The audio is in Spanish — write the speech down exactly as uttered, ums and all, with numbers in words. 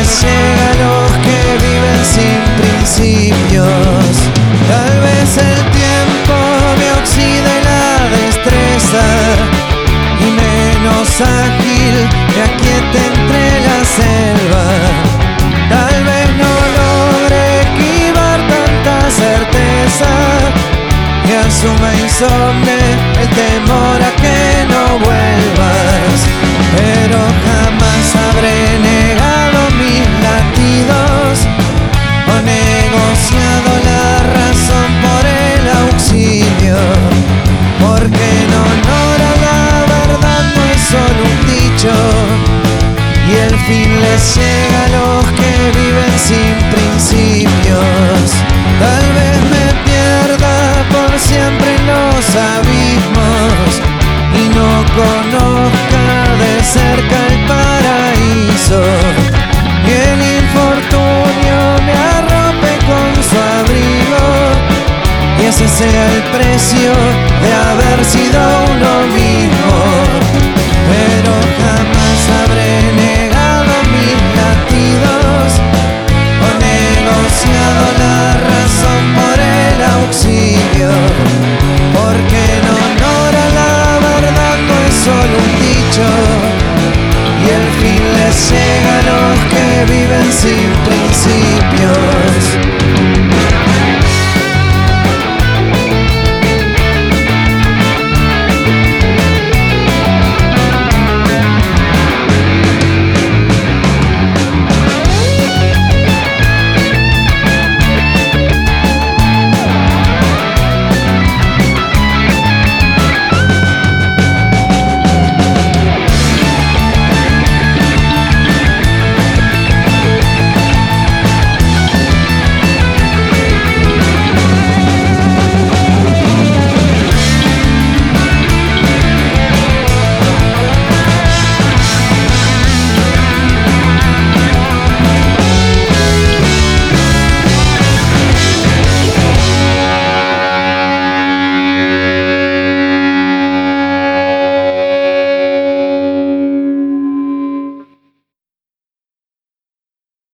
les llega a los que viven sin principios. Tal vez el tiempo me oxide la destreza y menos ágil me aquiete entre la selva. Tal vez no logre esquivar tanta certeza y asuma insomne el temor a que no vuelvas. Pero jamás habré negado mis latidos o negociado la razón por el auxilio, porque en honor a la verdad no es solo un dicho y el fin les llega a los que viven sin principios. Tal vez me pierda por siempre en los abismos y no conozca de cerca el paraíso, y el infortunio me arrope con su abrigo y ese sea el precio de haber sido uno mismo. Pero jamás habré negado mis latidos o negociado la razón por el auxilio, porque en honor a la verdad no es solo un dicho y el fin les llega a los que viven sin principios.